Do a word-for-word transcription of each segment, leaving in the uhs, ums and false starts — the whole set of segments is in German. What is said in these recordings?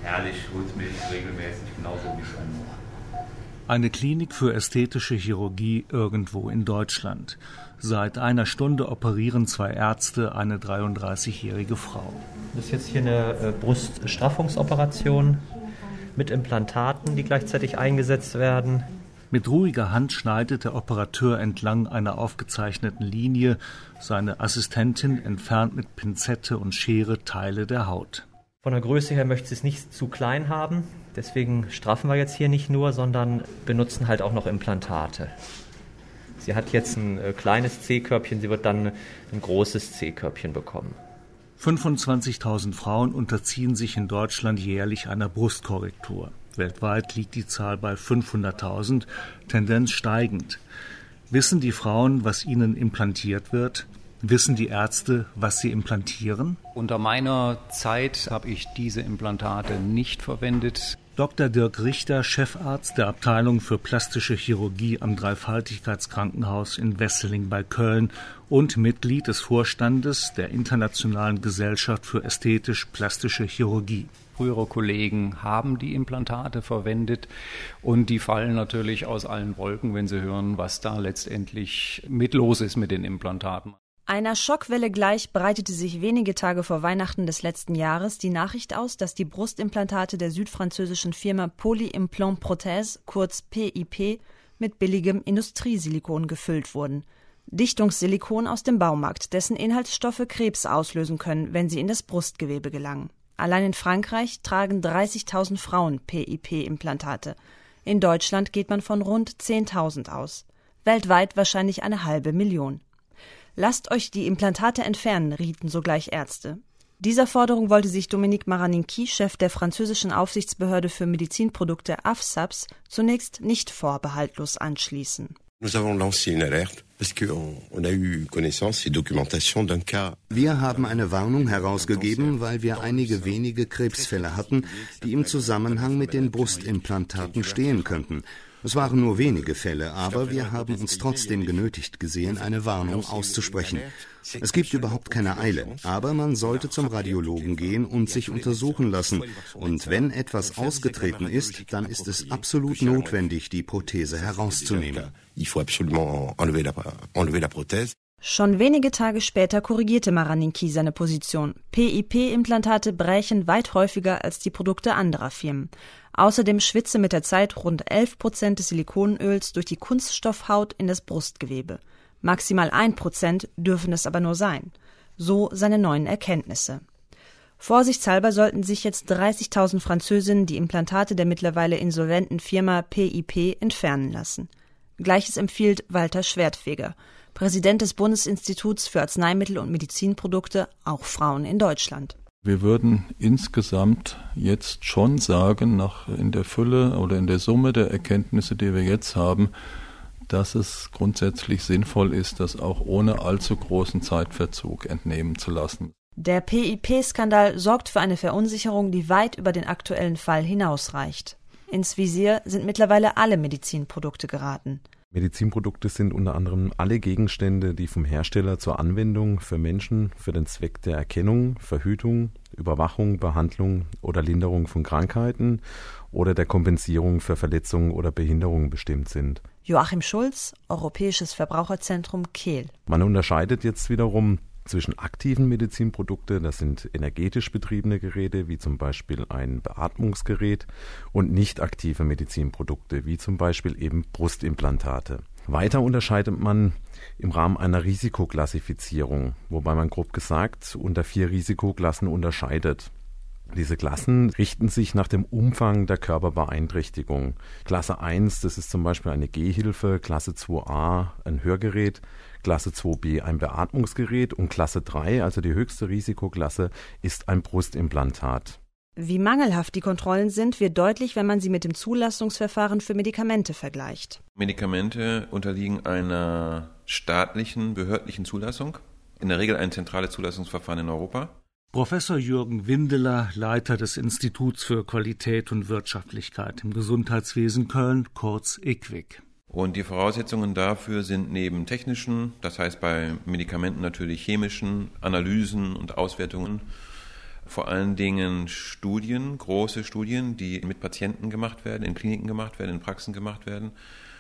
herrlich, rhythmisch, regelmäßig, genauso wie es sein muss. Eine Klinik für ästhetische Chirurgie irgendwo in Deutschland. Seit einer Stunde operieren zwei Ärzte eine dreiunddreißigjährige Frau. Das ist jetzt hier eine äh, Bruststraffungsoperation mit Implantaten, die gleichzeitig eingesetzt werden. Mit ruhiger Hand schneidet der Operateur entlang einer aufgezeichneten Linie. Seine Assistentin entfernt mit Pinzette und Schere Teile der Haut. Von der Größe her möchte sie es nicht zu klein haben. Deswegen straffen wir jetzt hier nicht nur, sondern benutzen halt auch noch Implantate. Sie hat jetzt ein äh, kleines C-Körbchen, sie wird dann ein großes C-Körbchen bekommen. fünfundzwanzigtausend Frauen unterziehen sich in Deutschland jährlich einer Brustkorrektur. Weltweit liegt die Zahl bei fünfhunderttausend, Tendenz steigend. Wissen die Frauen, was ihnen implantiert wird? Wissen die Ärzte, was sie implantieren? Unter meiner Zeit habe ich diese Implantate nicht verwendet. Doktor Dirk Richter, Chefarzt der Abteilung für plastische Chirurgie am Dreifaltigkeitskrankenhaus in Wesseling bei Köln und Mitglied des Vorstandes der Internationalen Gesellschaft für ästhetisch-plastische Chirurgie. Frühere Kollegen haben die Implantate verwendet und die fallen natürlich aus allen Wolken, wenn sie hören, was da letztendlich mit los ist mit den Implantaten. Einer Schockwelle gleich breitete sich wenige Tage vor Weihnachten des letzten Jahres die Nachricht aus, dass die Brustimplantate der südfranzösischen Firma Poly-Implant Prothèse, kurz P I P, mit billigem Industriesilikon gefüllt wurden. Dichtungssilikon aus dem Baumarkt, dessen Inhaltsstoffe Krebs auslösen können, wenn sie in das Brustgewebe gelangen. Allein in Frankreich tragen dreißigtausend Frauen P I P-Implantate. In Deutschland geht man von rund zehntausend aus. Weltweit wahrscheinlich eine halbe Million. Lasst euch die Implantate entfernen, rieten sogleich Ärzte. Dieser Forderung wollte sich Dominique Maraninqui, Chef der französischen Aufsichtsbehörde für Medizinprodukte A F S A P S, zunächst nicht vorbehaltlos anschließen. Nous avons lancé une alerte parce qu'on on a eu connaissance et documentation d'un cas. Wir haben eine Warnung herausgegeben, weil wir einige wenige Krebsfälle hatten, die im Zusammenhang mit den Brustimplantaten stehen könnten. Es waren nur wenige Fälle, aber wir haben uns trotzdem genötigt gesehen, eine Warnung auszusprechen. Es gibt überhaupt keine Eile, aber man sollte zum Radiologen gehen und sich untersuchen lassen. Und wenn etwas ausgetreten ist, dann ist es absolut notwendig, die Prothese herauszunehmen. Schon wenige Tage später korrigierte Maraninqui seine Position. P I P-Implantate brächen weit häufiger als die Produkte anderer Firmen. Außerdem schwitze mit der Zeit rund elf Prozent des Silikonöls durch die Kunststoffhaut in das Brustgewebe. Maximal ein Prozent dürfen es aber nur sein. So seine neuen Erkenntnisse. Vorsichtshalber sollten sich jetzt dreißigtausend Französinnen die Implantate der mittlerweile insolventen Firma P I P entfernen lassen. Gleiches empfiehlt Walter Schwertfeger, Präsident des Bundesinstituts für Arzneimittel und Medizinprodukte, auch Frauen in Deutschland. Wir würden insgesamt jetzt schon sagen, nach in der Fülle oder in der Summe der Erkenntnisse, die wir jetzt haben, dass es grundsätzlich sinnvoll ist, das auch ohne allzu großen Zeitverzug entnehmen zu lassen. Der P I P-Skandal sorgt für eine Verunsicherung, die weit über den aktuellen Fall hinausreicht. Ins Visier sind mittlerweile alle Medizinprodukte geraten. Medizinprodukte sind unter anderem alle Gegenstände, die vom Hersteller zur Anwendung für Menschen für den Zweck der Erkennung, Verhütung, Überwachung, Behandlung oder Linderung von Krankheiten oder der Kompensierung für Verletzungen oder Behinderungen bestimmt sind. Joachim Schulz, Europäisches Verbraucherzentrum Kehl. Man unterscheidet jetzt wiederum zwischen aktiven Medizinprodukten, das sind energetisch betriebene Geräte, wie zum Beispiel ein Beatmungsgerät, und nicht aktive Medizinprodukte, wie zum Beispiel eben Brustimplantate. Weiter unterscheidet man im Rahmen einer Risikoklassifizierung, wobei man grob gesagt unter vier Risikoklassen unterscheidet. Diese Klassen richten sich nach dem Umfang der Körperbeeinträchtigung. Klasse eins, das ist zum Beispiel eine Gehhilfe, Klasse zwei a ein Hörgerät, Klasse zwei b ein Beatmungsgerät und Klasse drei, also die höchste Risikoklasse, ist ein Brustimplantat. Wie mangelhaft die Kontrollen sind, wird deutlich, wenn man sie mit dem Zulassungsverfahren für Medikamente vergleicht. Medikamente unterliegen einer staatlichen, behördlichen Zulassung, in der Regel ein zentrales Zulassungsverfahren in Europa. Professor Jürgen Windeler, Leiter des Instituts für Qualität und Wirtschaftlichkeit im Gesundheitswesen Köln, kurz I Q W I C. Und die Voraussetzungen dafür sind neben technischen, das heißt bei Medikamenten natürlich chemischen Analysen und Auswertungen, vor allen Dingen Studien, große Studien, die mit Patienten gemacht werden, in Kliniken gemacht werden, in Praxen gemacht werden,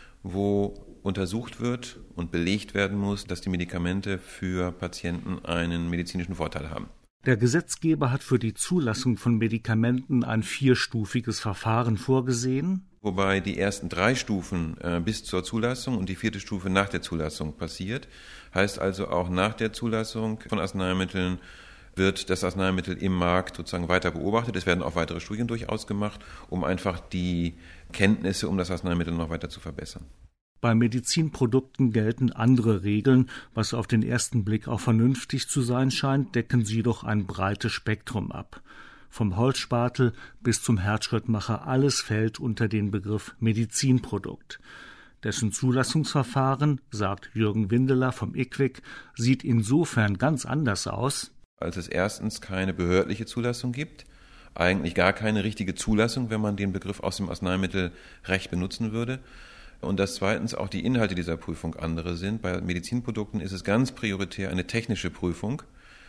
wo untersucht wird und belegt werden muss, dass die Medikamente für Patienten einen medizinischen Vorteil haben. Der Gesetzgeber hat für die Zulassung von Medikamenten ein vierstufiges Verfahren vorgesehen, wobei die ersten drei Stufen äh, bis zur Zulassung und die vierte Stufe nach der Zulassung passiert. Heißt also, auch nach der Zulassung von Arzneimitteln wird das Arzneimittel im Markt sozusagen weiter beobachtet. Es werden auch weitere Studien durchaus gemacht, um einfach die Kenntnisse um das Arzneimittel noch weiter zu verbessern. Bei Medizinprodukten gelten andere Regeln, was auf den ersten Blick auch vernünftig zu sein scheint, decken sie doch ein breites Spektrum ab. Vom Holzspatel bis zum Herzschrittmacher, alles fällt unter den Begriff Medizinprodukt. Dessen Zulassungsverfahren, sagt Jürgen Windeler vom I Q W I C, sieht insofern ganz anders aus, als es erstens keine behördliche Zulassung gibt, eigentlich gar keine richtige Zulassung, wenn man den Begriff aus dem Arzneimittelrecht benutzen würde. Und dass zweitens auch die Inhalte dieser Prüfung andere sind. Bei Medizinprodukten ist es ganz prioritär eine technische Prüfung.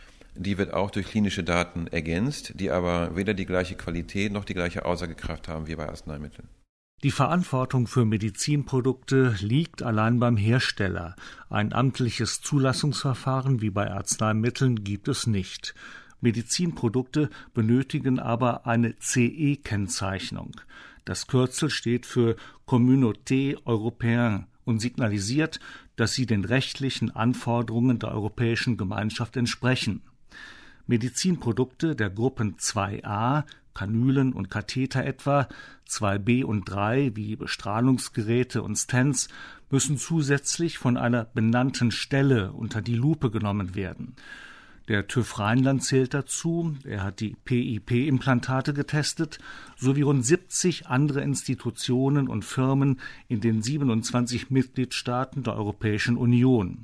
Die wird auch durch klinische Daten ergänzt, die aber weder die gleiche Qualität noch die gleiche Aussagekraft haben wie bei Arzneimitteln. Die Verantwortung für Medizinprodukte liegt allein beim Hersteller. Ein amtliches Zulassungsverfahren wie bei Arzneimitteln gibt es nicht. Medizinprodukte benötigen aber eine C E-Kennzeichnung. Das Kürzel steht für Communauté Européenne und signalisiert, dass sie den rechtlichen Anforderungen der Europäischen Gemeinschaft entsprechen. Medizinprodukte der Gruppen zwei a, Kanülen und Katheter etwa, zwei b und drei wie Bestrahlungsgeräte und Stents, müssen zusätzlich von einer benannten Stelle unter die Lupe genommen werden. Der TÜV Rheinland zählt dazu, er hat die P I P-Implantate getestet, sowie rund siebzig andere Institutionen und Firmen in den siebenundzwanzig Mitgliedstaaten der Europäischen Union.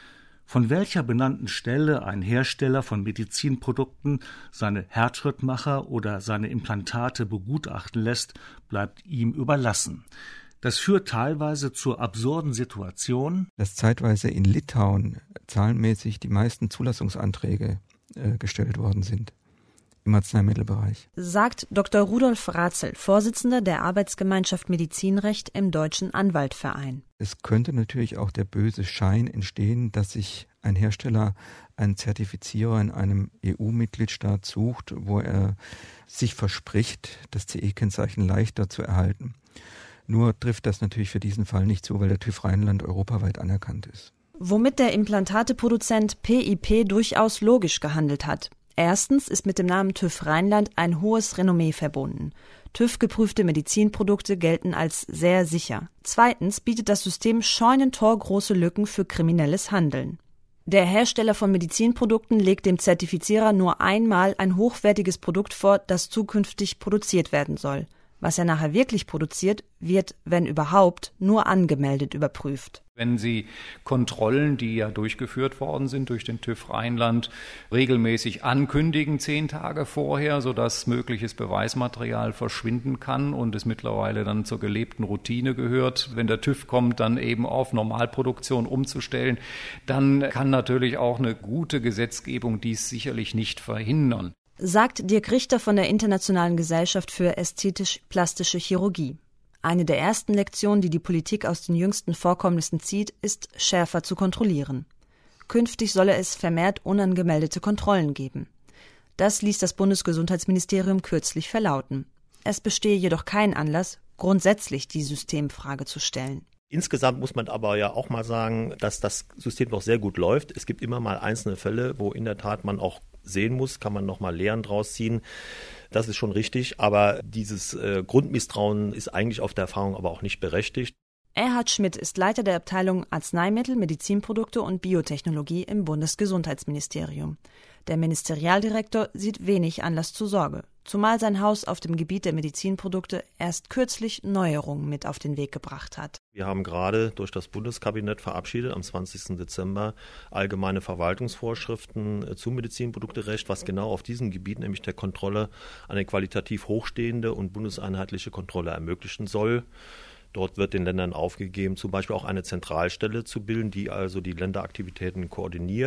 Von welcher benannten Stelle ein Hersteller von Medizinprodukten seine Herzschrittmacher oder seine Implantate begutachten lässt, bleibt ihm überlassen. Das führt teilweise zur absurden Situation, dass zeitweise in Litauen zahlenmäßig die meisten Zulassungsanträge äh, gestellt worden sind im Arzneimittelbereich. Sagt Doktor Rudolf Ratzel, Vorsitzender der Arbeitsgemeinschaft Medizinrecht im Deutschen Anwaltverein. Es könnte natürlich auch der böse Schein entstehen, dass sich ein Hersteller einen Zertifizierer in einem E U-Mitgliedstaat sucht, wo er sich verspricht, das C E-Kennzeichen leichter zu erhalten. Nur trifft das natürlich für diesen Fall nicht zu, weil der TÜV Rheinland europaweit anerkannt ist. Womit der Implantateproduzent P I P durchaus logisch gehandelt hat. Erstens ist mit dem Namen TÜV Rheinland ein hohes Renommee verbunden. TÜV-geprüfte Medizinprodukte gelten als sehr sicher. Zweitens bietet das System scheunentorgroße Lücken für kriminelles Handeln. Der Hersteller von Medizinprodukten legt dem Zertifizierer nur einmal ein hochwertiges Produkt vor, das zukünftig produziert werden soll. Was er nachher wirklich produziert, wird, wenn überhaupt, nur angemeldet überprüft. Wenn Sie Kontrollen, die ja durchgeführt worden sind durch den TÜV Rheinland, regelmäßig ankündigen, zehn Tage vorher, sodass mögliches Beweismaterial verschwinden kann und es mittlerweile dann zur gelebten Routine gehört, wenn der TÜV kommt, dann eben auf Normalproduktion umzustellen, dann kann natürlich auch eine gute Gesetzgebung dies sicherlich nicht verhindern. Sagt Dirk Richter von der Internationalen Gesellschaft für ästhetisch-plastische Chirurgie. Eine der ersten Lektionen, die die Politik aus den jüngsten Vorkommnissen zieht, ist, schärfer zu kontrollieren. Künftig solle es vermehrt unangemeldete Kontrollen geben. Das ließ das Bundesgesundheitsministerium kürzlich verlauten. Es bestehe jedoch kein Anlass, grundsätzlich die Systemfrage zu stellen. Insgesamt muss man aber ja auch mal sagen, dass das System noch sehr gut läuft. Es gibt immer mal einzelne Fälle, wo in der Tat man auch sehen muss, kann man nochmal Lehren draus ziehen. Das ist schon richtig, aber dieses äh, Grundmisstrauen ist eigentlich auf der Erfahrung aber auch nicht berechtigt. Erhard Schmidt ist Leiter der Abteilung Arzneimittel, Medizinprodukte und Biotechnologie im Bundesgesundheitsministerium. Der Ministerialdirektor sieht wenig Anlass zur Sorge, zumal sein Haus auf dem Gebiet der Medizinprodukte erst kürzlich Neuerungen mit auf den Weg gebracht hat. Wir haben gerade durch das Bundeskabinett verabschiedet am zwanzigsten Dezember allgemeine Verwaltungsvorschriften zum Medizinprodukterecht, was genau auf diesem Gebiet, nämlich der Kontrolle, eine qualitativ hochstehende und bundeseinheitliche Kontrolle ermöglichen soll. Dort wird den Ländern aufgegeben, zum Beispiel auch eine Zentralstelle zu bilden, die also die Länderaktivitäten koordiniert.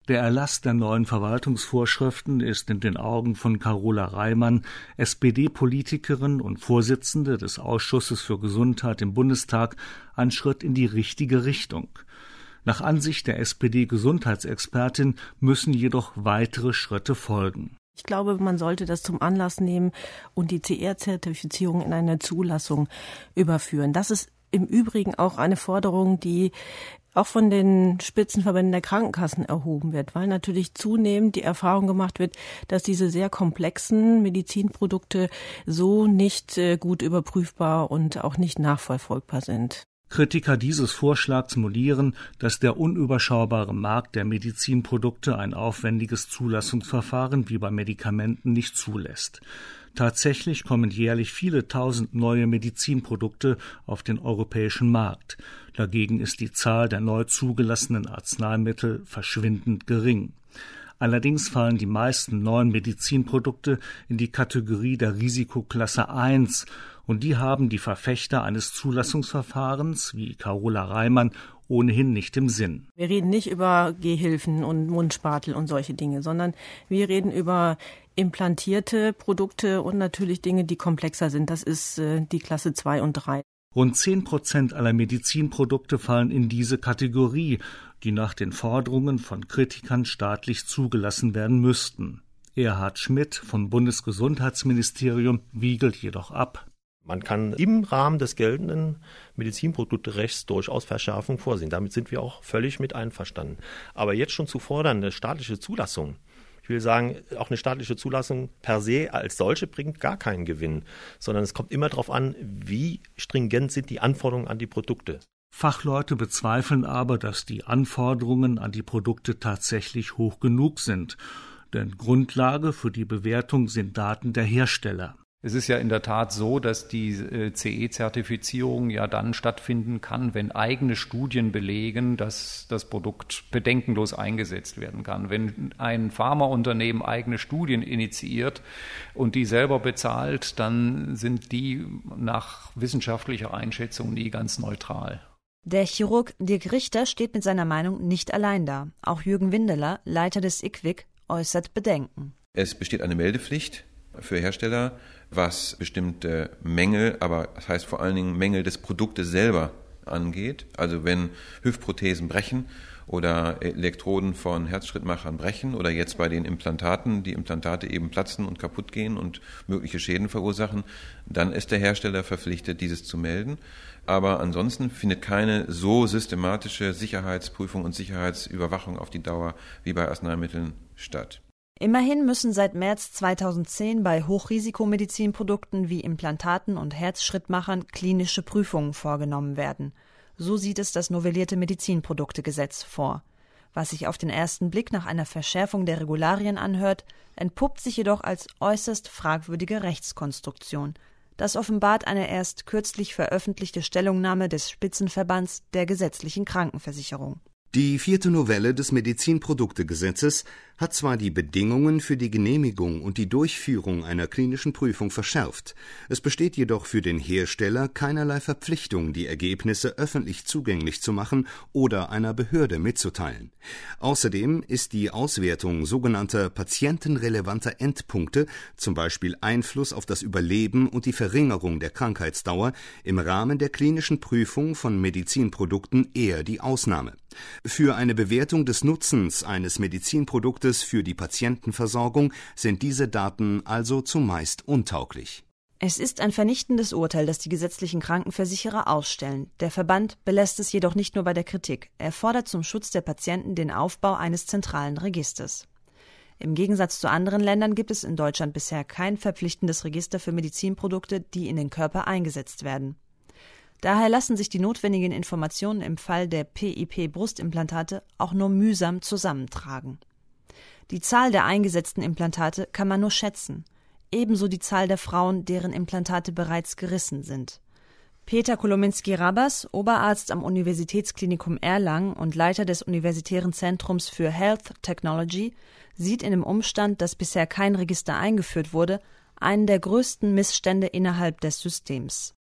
Der Erlass der neuen Verwaltungsvorschriften ist in den Augen von Carola Reimann, S P D-Politikerin und Vorsitzende des Ausschusses für Gesundheit im Bundestag, ein Schritt in die richtige Richtung. Nach Ansicht der S P D-Gesundheitsexpertin müssen jedoch weitere Schritte folgen. Ich glaube, man sollte das zum Anlass nehmen und die C E-Zertifizierung in eine Zulassung überführen. Das ist im Übrigen auch eine Forderung, die auch von den Spitzenverbänden der Krankenkassen erhoben wird, weil natürlich zunehmend die Erfahrung gemacht wird, dass diese sehr komplexen Medizinprodukte so nicht gut überprüfbar und auch nicht nachverfolgbar sind. Kritiker dieses Vorschlags monieren, dass der unüberschaubare Markt der Medizinprodukte ein aufwendiges Zulassungsverfahren wie bei Medikamenten nicht zulässt. Tatsächlich kommen jährlich viele tausend neue Medizinprodukte auf den europäischen Markt. Dagegen ist die Zahl der neu zugelassenen Arzneimittel verschwindend gering. Allerdings fallen die meisten neuen Medizinprodukte in die Kategorie der Risikoklasse eins und die haben die Verfechter eines Zulassungsverfahrens wie Carola Reimann ohnehin nicht im Sinn. Wir reden nicht über Gehhilfen und Mundspatel und solche Dinge, sondern wir reden über implantierte Produkte und natürlich Dinge, die komplexer sind. Das ist äh, die Klasse zwei und drei. Rund zehn Prozent aller Medizinprodukte fallen in diese Kategorie, die nach den Forderungen von Kritikern staatlich zugelassen werden müssten. Erhard Schmidt vom Bundesgesundheitsministerium wiegelt jedoch ab. Man kann im Rahmen des geltenden Medizinprodukterechts durchaus Verschärfungen vorsehen. Damit sind wir auch völlig mit einverstanden. Aber jetzt schon zu fordern, eine staatliche Zulassung, ich will sagen, auch eine staatliche Zulassung per se als solche bringt gar keinen Gewinn, sondern es kommt immer darauf an, wie stringent sind die Anforderungen an die Produkte. Fachleute bezweifeln aber, dass die Anforderungen an die Produkte tatsächlich hoch genug sind. Denn Grundlage für die Bewertung sind Daten der Hersteller. Es ist ja in der Tat so, dass die C E-Zertifizierung ja dann stattfinden kann, wenn eigene Studien belegen, dass das Produkt bedenkenlos eingesetzt werden kann. Wenn ein Pharmaunternehmen eigene Studien initiiert und die selber bezahlt, dann sind die nach wissenschaftlicher Einschätzung nie ganz neutral. Der Chirurg Dirk Richter steht mit seiner Meinung nicht allein da. Auch Jürgen Windeler, Leiter des I Q W I C, äußert Bedenken. Es besteht eine Meldepflicht für Hersteller, was bestimmte Mängel, aber das heißt vor allen Dingen Mängel des Produktes selber angeht. Also wenn Hüftprothesen brechen oder Elektroden von Herzschrittmachern brechen oder jetzt bei den Implantaten, die Implantate eben platzen und kaputt gehen und mögliche Schäden verursachen, dann ist der Hersteller verpflichtet, dieses zu melden. Aber ansonsten findet keine so systematische Sicherheitsprüfung und Sicherheitsüberwachung auf die Dauer wie bei Arzneimitteln statt. Immerhin müssen seit März zweitausendzehn bei Hochrisikomedizinprodukten wie Implantaten und Herzschrittmachern klinische Prüfungen vorgenommen werden. So sieht es das novellierte Medizinproduktegesetz vor. Was sich auf den ersten Blick nach einer Verschärfung der Regularien anhört, entpuppt sich jedoch als äußerst fragwürdige Rechtskonstruktion. Das offenbart eine erst kürzlich veröffentlichte Stellungnahme des Spitzenverbands der gesetzlichen Krankenversicherung. Die vierte Novelle des Medizinproduktegesetzes hat zwar die Bedingungen für die Genehmigung und die Durchführung einer klinischen Prüfung verschärft, es besteht jedoch für den Hersteller keinerlei Verpflichtung, die Ergebnisse öffentlich zugänglich zu machen oder einer Behörde mitzuteilen. Außerdem ist die Auswertung sogenannter patientenrelevanter Endpunkte, zum Beispiel Einfluss auf das Überleben und die Verringerung der Krankheitsdauer, im Rahmen der klinischen Prüfung von Medizinprodukten eher die Ausnahme. Für eine Bewertung des Nutzens eines Medizinproduktes für die Patientenversorgung sind diese Daten also zumeist untauglich. Es ist ein vernichtendes Urteil, das die gesetzlichen Krankenversicherer ausstellen. Der Verband belässt es jedoch nicht nur bei der Kritik. Er fordert zum Schutz der Patienten den Aufbau eines zentralen Registers. Im Gegensatz zu anderen Ländern gibt es in Deutschland bisher kein verpflichtendes Register für Medizinprodukte, die in den Körper eingesetzt werden. Daher lassen sich die notwendigen Informationen im Fall der P I P-Brustimplantate auch nur mühsam zusammentragen. Die Zahl der eingesetzten Implantate kann man nur schätzen, ebenso die Zahl der Frauen, deren Implantate bereits gerissen sind. Peter Kolominski-Rabas, Oberarzt am Universitätsklinikum Erlangen und Leiter des Universitären Zentrums für Health Technology, sieht in dem Umstand, dass bisher kein Register eingeführt wurde, einen der größten Missstände innerhalb des Systems.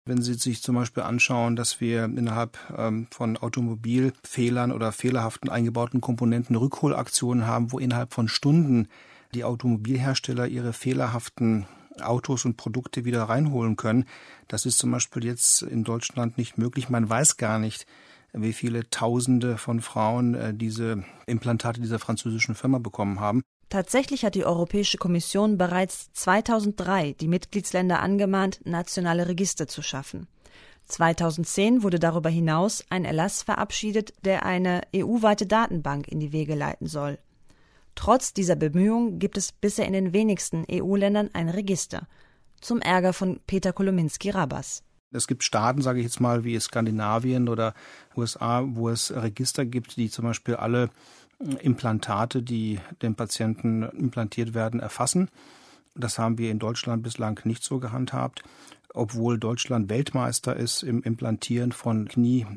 Wenn Sie sich zum Beispiel anschauen, dass wir innerhalb ähm, von Automobilfehlern oder fehlerhaften eingebauten Komponenten Rückholaktionen haben, wo innerhalb von Stunden die Automobilhersteller ihre fehlerhaften Autos und Produkte wieder reinholen können. Das ist zum Beispiel jetzt in Deutschland nicht möglich. Man weiß gar nicht, wie viele Tausende von Frauen äh, diese Implantate dieser französischen Firma bekommen haben. Tatsächlich hat die Europäische Kommission bereits zweitausenddrei die Mitgliedsländer angemahnt, nationale Register zu schaffen. zweitausendzehn wurde darüber hinaus ein Erlass verabschiedet, der eine E U-weite Datenbank in die Wege leiten soll. Trotz dieser Bemühungen gibt es bisher in den wenigsten E U-Ländern ein Register. Zum Ärger von Peter Kolominski-Rabas. Es gibt Staaten, sage ich jetzt mal, wie Skandinavien oder U S A, wo es Register gibt, die zum Beispiel alle Implantate, die dem Patienten implantiert werden, erfassen. Das haben wir in Deutschland bislang nicht so gehandhabt, obwohl Deutschland Weltmeister ist im Implantieren von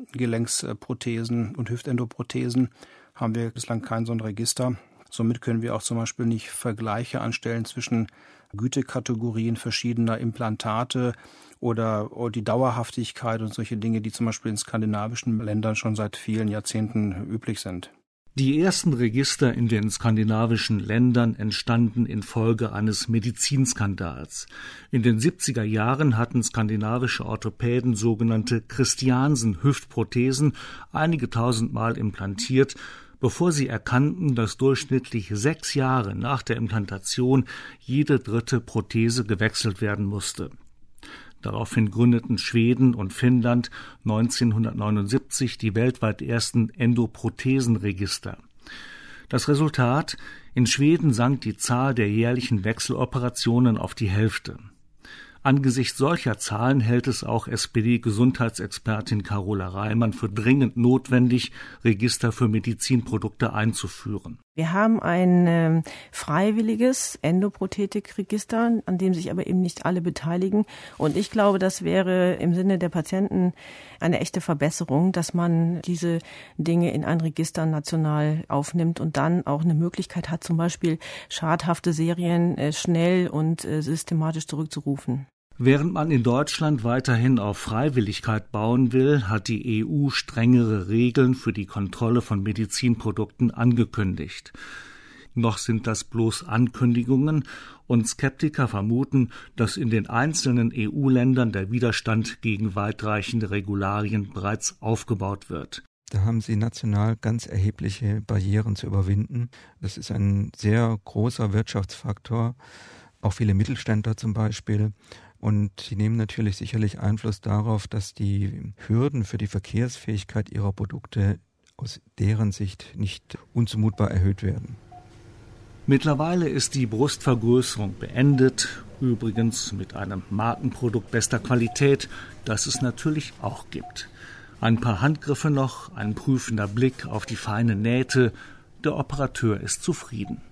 Kniegelenksprothesen und Hüftendoprothesen, haben wir bislang kein so ein Register. Somit können wir auch zum Beispiel nicht Vergleiche anstellen zwischen Gütekategorien verschiedener Implantate oder die Dauerhaftigkeit und solche Dinge, die zum Beispiel in skandinavischen Ländern schon seit vielen Jahrzehnten üblich sind. Die ersten Register in den skandinavischen Ländern entstanden infolge eines Medizinskandals. In den siebziger Jahren hatten skandinavische Orthopäden sogenannte Christiansen-Hüftprothesen einige tausendmal implantiert, bevor sie erkannten, dass durchschnittlich sechs Jahre nach der Implantation jede dritte Prothese gewechselt werden musste. Daraufhin gründeten Schweden und Finnland neunzehnhundertneunundsiebzig die weltweit ersten Endoprothesenregister. Das Resultat: In Schweden sank die Zahl der jährlichen Wechseloperationen auf die Hälfte. Angesichts solcher Zahlen hält es auch S P D-Gesundheitsexpertin Carola Reimann für dringend notwendig, Register für Medizinprodukte einzuführen. Wir haben ein äh, freiwilliges Endoprothetikregister, an dem sich aber eben nicht alle beteiligen. Und ich glaube, das wäre im Sinne der Patienten eine echte Verbesserung, dass man diese Dinge in ein Register national aufnimmt und dann auch eine Möglichkeit hat, zum Beispiel schadhafte Serien äh, schnell und äh, systematisch zurückzurufen. Während man in Deutschland weiterhin auf Freiwilligkeit bauen will, hat die E U strengere Regeln für die Kontrolle von Medizinprodukten angekündigt. Noch sind das bloß Ankündigungen und Skeptiker vermuten, dass in den einzelnen E U-Ländern der Widerstand gegen weitreichende Regularien bereits aufgebaut wird. Da haben sie national ganz erhebliche Barrieren zu überwinden. Das ist ein sehr großer Wirtschaftsfaktor, auch viele Mittelständler zum Beispiel. Und die nehmen natürlich sicherlich Einfluss darauf, dass die Hürden für die Verkehrsfähigkeit ihrer Produkte aus deren Sicht nicht unzumutbar erhöht werden. Mittlerweile ist die Brustvergrößerung beendet, übrigens mit einem Markenprodukt bester Qualität, das es natürlich auch gibt. Ein paar Handgriffe noch, ein prüfender Blick auf die feinen Nähte, der Operateur ist zufrieden.